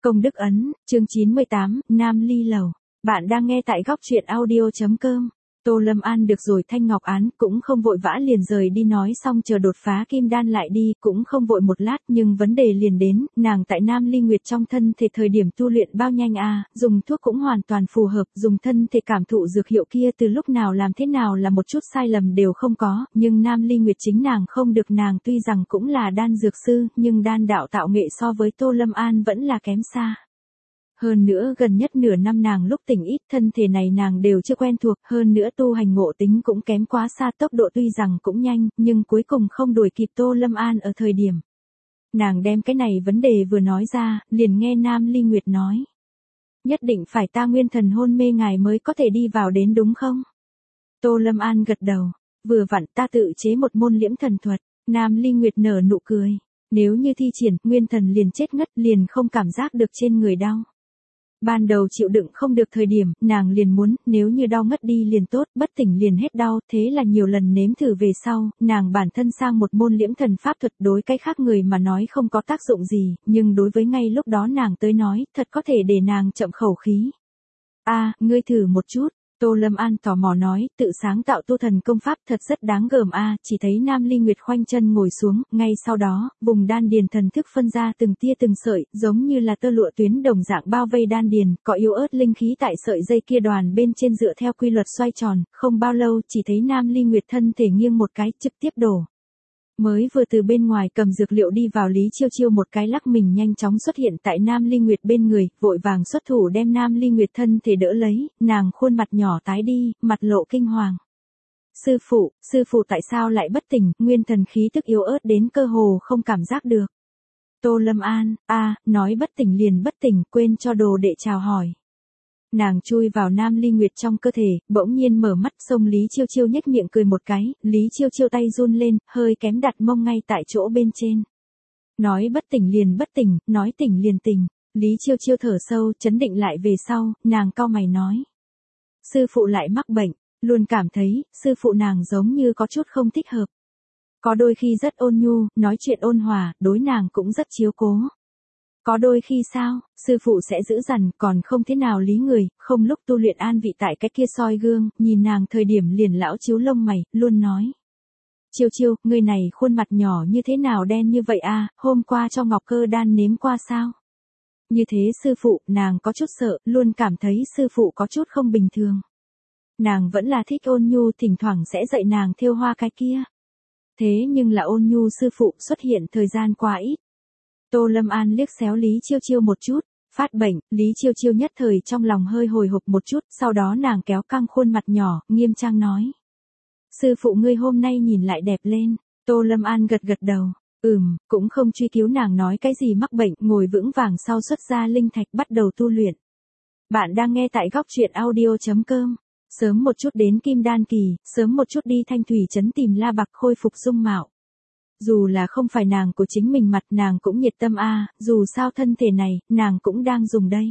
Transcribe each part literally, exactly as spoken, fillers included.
Công đức ấn, chương chín mươi tám, Nam Ly Lầu. Bạn đang nghe tại góc truyện audio.com. Tô Lâm An được rồi thanh ngọc án, cũng không vội vã liền rời đi, nói xong chờ đột phá kim đan lại đi, cũng không vội một lát, nhưng vấn đề liền đến, nàng tại Nam Ly Nguyệt trong thân thể thời điểm tu luyện bao nhanh à, dùng thuốc cũng hoàn toàn phù hợp, dùng thân thể cảm thụ dược hiệu kia từ lúc nào làm thế nào là một chút sai lầm đều không có, nhưng Nam Ly Nguyệt chính nàng không được, nàng tuy rằng cũng là đan dược sư, nhưng đan đạo tạo nghệ so với Tô Lâm An vẫn là kém xa. Hơn nữa gần nhất nửa năm nàng lúc tỉnh ít, thân thể này nàng đều chưa quen thuộc, hơn nữa tu hành ngộ tính cũng kém quá xa, tốc độ tuy rằng cũng nhanh, nhưng cuối cùng không đuổi kịp Tô Lâm An ở thời điểm. Nàng đem cái này vấn đề vừa nói ra, liền nghe Nam Ly Nguyệt nói. Nhất định phải ta nguyên thần hôn mê ngài mới có thể đi vào đến đúng không? Tô Lâm An gật đầu, vừa vặn ta tự chế một môn liễm thần thuật. Nam Ly Nguyệt nở nụ cười, nếu như thi triển, nguyên thần liền chết ngất, liền không cảm giác được trên người đau. Ban đầu chịu đựng không được thời điểm, nàng liền muốn, nếu như đau ngất đi liền tốt, bất tỉnh liền hết đau, thế là nhiều lần nếm thử về sau, nàng bản thân sang một môn liễm thần pháp thuật, đối cái khác người mà nói không có tác dụng gì, nhưng đối với ngay lúc đó nàng tới nói, thật có thể để nàng chậm khẩu khí. A, ngươi thử một chút. Tô Lâm An tò mò nói, tự sáng tạo tu thần công pháp thật rất đáng gờm a, à, chỉ thấy Nam Ly Nguyệt khoanh chân ngồi xuống, ngay sau đó, vùng đan điền thần thức phân ra từng tia từng sợi, giống như là tơ lụa tuyến đồng dạng bao vây đan điền, có yếu ớt linh khí tại sợi dây kia đoàn bên trên dựa theo quy luật xoay tròn, không bao lâu, chỉ thấy Nam Ly Nguyệt thân thể nghiêng một cái, trực tiếp đổ. Mới vừa từ bên ngoài cầm dược liệu đi vào Lý Chiêu Chiêu một cái lắc mình nhanh chóng xuất hiện tại Nam Ly Nguyệt bên người, vội vàng xuất thủ đem Nam Ly Nguyệt thân thể đỡ lấy, nàng khuôn mặt nhỏ tái đi, mặt lộ kinh hoàng. Sư phụ, sư phụ tại sao lại bất tỉnh, nguyên thần khí tức yếu ớt đến cơ hồ không cảm giác được. Tô Lâm An, a à, nói bất tỉnh liền bất tỉnh, quên cho đồ đệ chào hỏi. Nàng chui vào Nam Ly Nguyệt trong cơ thể, bỗng nhiên mở mắt, xông Lý Chiêu Chiêu nhếch miệng cười một cái, Lý Chiêu Chiêu tay run lên, hơi kém đặt mông ngay tại chỗ bên trên. Nói bất tỉnh liền bất tỉnh, nói tỉnh liền tỉnh. Lý Chiêu Chiêu thở sâu, chấn định lại về sau, nàng cau mày nói. Sư phụ lại mắc bệnh, luôn cảm thấy, sư phụ nàng giống như có chút không thích hợp. Có đôi khi rất ôn nhu, nói chuyện ôn hòa, đối nàng cũng rất chiếu cố. Có đôi khi sao, sư phụ sẽ giữ dằn, còn không thế nào lý người, không lúc tu luyện an vị tại cái kia soi gương, nhìn nàng thời điểm liền lão chiếu lông mày, luôn nói. Chiêu Chiêu, người này khuôn mặt nhỏ như thế nào đen như vậy a, hôm qua cho Ngọc Cơ đan nếm qua sao? Như thế sư phụ, nàng có chút sợ, luôn cảm thấy sư phụ có chút không bình thường. Nàng vẫn là thích ôn nhu, thỉnh thoảng sẽ dạy nàng thêu hoa cái kia. Thế nhưng là ôn nhu sư phụ xuất hiện thời gian quá ít. Tô Lâm An liếc xéo Lý Chiêu Chiêu một chút, phát bệnh, Lý Chiêu Chiêu nhất thời trong lòng hơi hồi hộp một chút, sau đó nàng kéo căng khuôn mặt nhỏ, nghiêm trang nói. Sư phụ ngươi hôm nay nhìn lại đẹp lên. Tô Lâm An gật gật đầu, ừm, cũng không truy cứu nàng nói cái gì mắc bệnh, ngồi vững vàng sau xuất ra linh thạch bắt đầu tu luyện. Bạn đang nghe tại góc truyện audio.com. Sớm một chút đến Kim Đan Kỳ, sớm một chút đi Thanh Thủy Trấn tìm La Bạc khôi phục dung mạo. Dù là không phải nàng của chính mình mặt, nàng cũng nhiệt tâm a, à, dù sao thân thể này, nàng cũng đang dùng đây.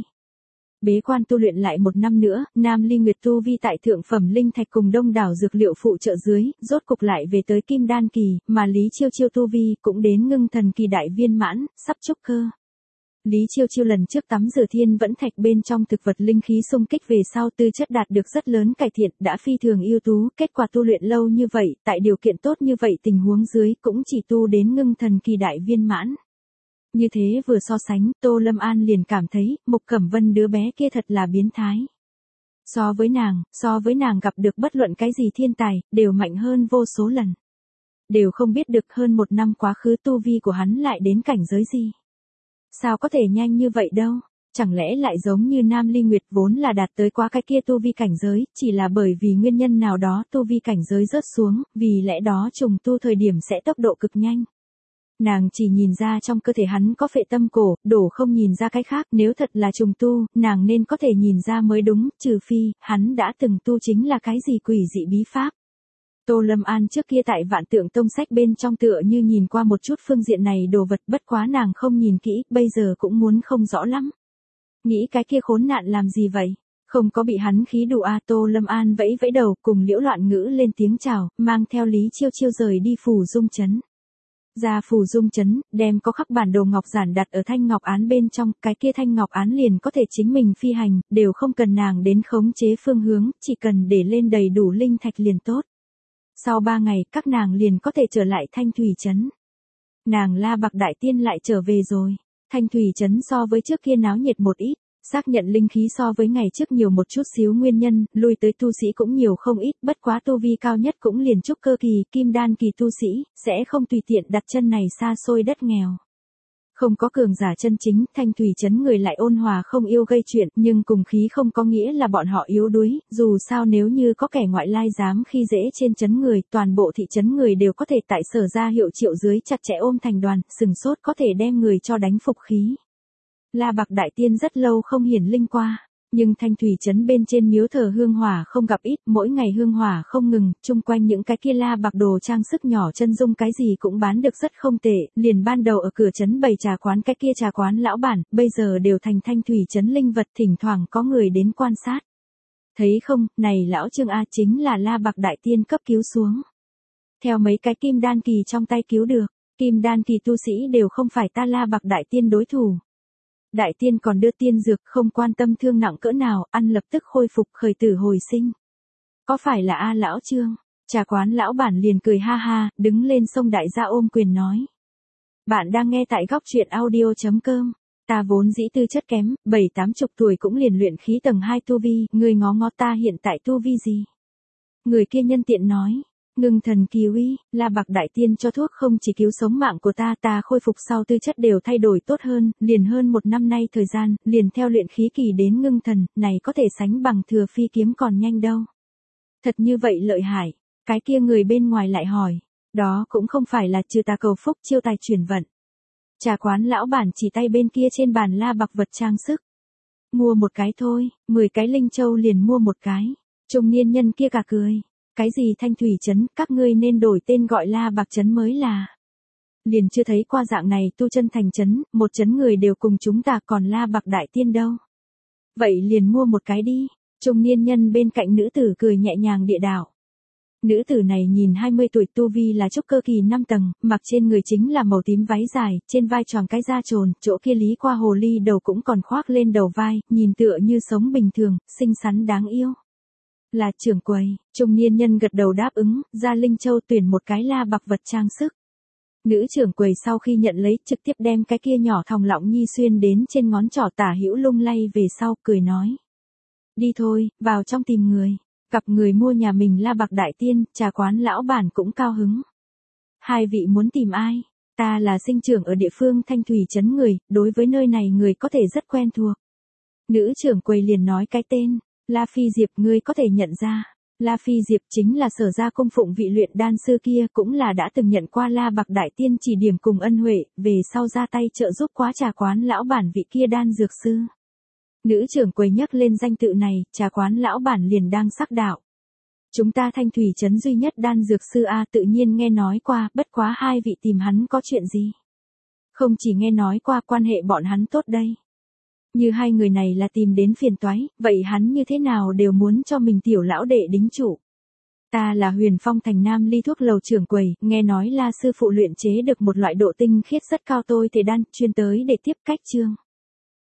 Bế quan tu luyện lại một năm nữa, Nam Ly Nguyệt tu vi tại thượng phẩm linh thạch cùng đông đảo dược liệu phụ trợ dưới, rốt cục lại về tới Kim Đan Kỳ, mà Lý Chiêu Chiêu tu vi cũng đến ngưng thần kỳ đại viên mãn, sắp trúc cơ. Lý Chiêu Chiêu lần trước tắm rửa thiên vẫn thạch bên trong thực vật linh khí xung kích về sau tư chất đạt được rất lớn cải thiện, đã phi thường ưu tú, kết quả tu luyện lâu như vậy, tại điều kiện tốt như vậy tình huống dưới cũng chỉ tu đến ngưng thần kỳ đại viên mãn. Như thế vừa so sánh, Tô Lâm An liền cảm thấy, Mục Cẩm Vân đứa bé kia thật là biến thái. So với nàng, so với nàng gặp được bất luận cái gì thiên tài, đều mạnh hơn vô số lần. Đều không biết được hơn một năm quá khứ tu vi của hắn lại đến cảnh giới gì. Sao có thể nhanh như vậy đâu, chẳng lẽ lại giống như Nam Ly Nguyệt vốn là đạt tới quá cái kia tu vi cảnh giới, chỉ là bởi vì nguyên nhân nào đó tu vi cảnh giới rớt xuống, vì lẽ đó trùng tu thời điểm sẽ tốc độ cực nhanh. Nàng chỉ nhìn ra trong cơ thể hắn có phệ tâm cổ, đổ không nhìn ra cái khác, nếu thật là trùng tu, nàng nên có thể nhìn ra mới đúng, trừ phi, hắn đã từng tu chính là cái gì quỷ dị bí pháp. Tô Lâm An trước kia tại Vạn Tượng Tông sách bên trong tựa như nhìn qua một chút phương diện này đồ vật, bất quá nàng không nhìn kỹ, bây giờ cũng muốn không rõ lắm. Nghĩ cái kia khốn nạn làm gì vậy? Không có bị hắn khí đủ à, Tô Lâm An vẫy vẫy đầu cùng Liễu Loạn Ngữ lên tiếng chào, mang theo Lý Chiêu Chiêu rời đi Phủ Dung Trấn. Ra Phù Dung trấn, đem có khắc bản đồ ngọc giản đặt ở thanh ngọc án bên trong, cái kia thanh ngọc án liền có thể chính mình phi hành, đều không cần nàng đến khống chế phương hướng, chỉ cần để lên đầy đủ linh thạch liền tốt. Sau ba ngày, các nàng liền có thể trở lại Thanh Thủy trấn. Nàng La Bạc Đại Tiên lại trở về rồi. Thanh Thủy trấn so với trước kia náo nhiệt một ít, xác nhận linh khí so với ngày trước nhiều một chút xíu nguyên nhân, lui tới tu sĩ cũng nhiều không ít, bất quá tu vi cao nhất cũng liền trúc cơ kỳ, kim đan kỳ tu sĩ, sẽ không tùy tiện đặt chân này xa xôi đất nghèo. Không có cường giả chân chính, Thanh Thủy trấn người lại ôn hòa không yêu gây chuyện, nhưng cùng khí không có nghĩa là bọn họ yếu đuối, dù sao nếu như có kẻ ngoại lai dám khi dễ trên trấn người, toàn bộ thị trấn người đều có thể tại sở ra hiệu triệu dưới chặt chẽ ôm thành đoàn, sừng sốt có thể đem người cho đánh phục khí. La Bạc Đại Tiên rất lâu không hiển linh qua, nhưng Thanh Thủy trấn bên trên miếu thờ hương hỏa không gặp ít, mỗi ngày hương hỏa không ngừng, chung quanh những cái kia La Bạc đồ trang sức nhỏ chân dung cái gì cũng bán được rất không tệ, liền ban đầu ở cửa trấn bày trà quán cái kia trà quán lão bản, bây giờ đều thành Thanh Thủy trấn linh vật, thỉnh thoảng có người đến quan sát. Thấy không, này lão Trương A chính là La Bạc Đại Tiên cấp cứu xuống. Theo mấy cái kim đan kỳ trong tay cứu được, kim đan kỳ tu sĩ đều không phải ta La Bạc Đại Tiên đối thủ. Đại tiên còn đưa tiên dược, không quan tâm thương nặng cỡ nào, ăn lập tức khôi phục khởi tử hồi sinh. Có phải là A lão Trương? Trà quán lão bản liền cười ha ha, đứng lên xông đại gia ôm quyền nói. Bạn đang nghe tại góc truyện audio chấm com. Ta vốn dĩ tư chất kém, bảy tám chục tuổi cũng liền luyện khí tầng hai tu vi, người ngó ngó ta hiện tại tu vi gì? Người kia nhân tiện nói. Ngưng thần kỳ uy, La Bạc Đại Tiên cho thuốc không chỉ cứu sống mạng của ta, ta khôi phục sau tư chất đều thay đổi tốt hơn, liền hơn một năm nay thời gian, liền theo luyện khí kỳ đến ngưng thần, này có thể sánh bằng thừa phi kiếm còn nhanh đâu. Thật như vậy lợi hại, cái kia người bên ngoài lại hỏi, đó cũng không phải là trừ tà cầu phúc chiêu tài chuyển vận. Trà quán lão bản chỉ tay bên kia trên bàn La Bạc vật trang sức. Mua một cái thôi, mười cái linh châu liền mua một cái, trung niên nhân kia cả cười. Cái gì Thanh Thủy trấn, các ngươi nên đổi tên gọi La Bạc trấn mới là. Liền chưa thấy qua dạng này tu chân thành trấn, một trấn người đều cùng chúng ta còn La Bạc Đại Tiên đâu. Vậy liền mua một cái đi, trung niên nhân bên cạnh nữ tử cười nhẹ nhàng địa đạo. Nữ tử này nhìn hai mươi tuổi tu vi là trúc cơ kỳ năm tầng, mặc trên người chính là màu tím váy dài, trên vai tròn cái da trồn, chỗ kia lý qua hồ ly đầu cũng còn khoác lên đầu vai, nhìn tựa như sống bình thường, xinh xắn đáng yêu. Là trưởng quầy, trung niên nhân gật đầu đáp ứng, ra Linh Châu tuyển một cái La Bạc vật trang sức. Nữ trưởng quầy sau khi nhận lấy trực tiếp đem cái kia nhỏ thòng lọng nhi xuyên đến trên ngón trỏ tả hữu lung lay về sau, cười nói. Đi thôi, vào trong tìm người. Gặp người mua nhà mình La Bạc Đại Tiên, trà quán lão bản cũng cao hứng. Hai vị muốn tìm ai? Ta là sinh trưởng ở địa phương Thanh Thủy trấn người, đối với nơi này người có thể rất quen thuộc. Nữ trưởng quầy liền nói cái tên. La Phi Diệp ngươi có thể nhận ra, La Phi Diệp chính là sở gia cung phụng vị luyện đan sư kia, cũng là đã từng nhận qua La Bạc Đại Tiên chỉ điểm cùng ân huệ, về sau ra tay trợ giúp quá trà quán lão bản vị kia đan dược sư. Nữ trưởng quầy nhắc lên danh tự này, trà quán lão bản liền đang sắc đạo. Chúng ta Thanh Thủy trấn duy nhất đan dược sư A tự nhiên nghe nói qua, bất quá hai vị tìm hắn có chuyện gì? Không chỉ nghe nói qua, quan hệ bọn hắn tốt đây. Như hai người này là tìm đến phiền toái, vậy hắn như thế nào đều muốn cho mình tiểu lão đệ đính chủ. Ta là Huyền Phong thành Nam Ly thuốc lầu trưởng quầy, nghe nói La sư phụ luyện chế được một loại độ tinh khiết rất cao tôi thể đan, chuyên tới để tiếp cách chương.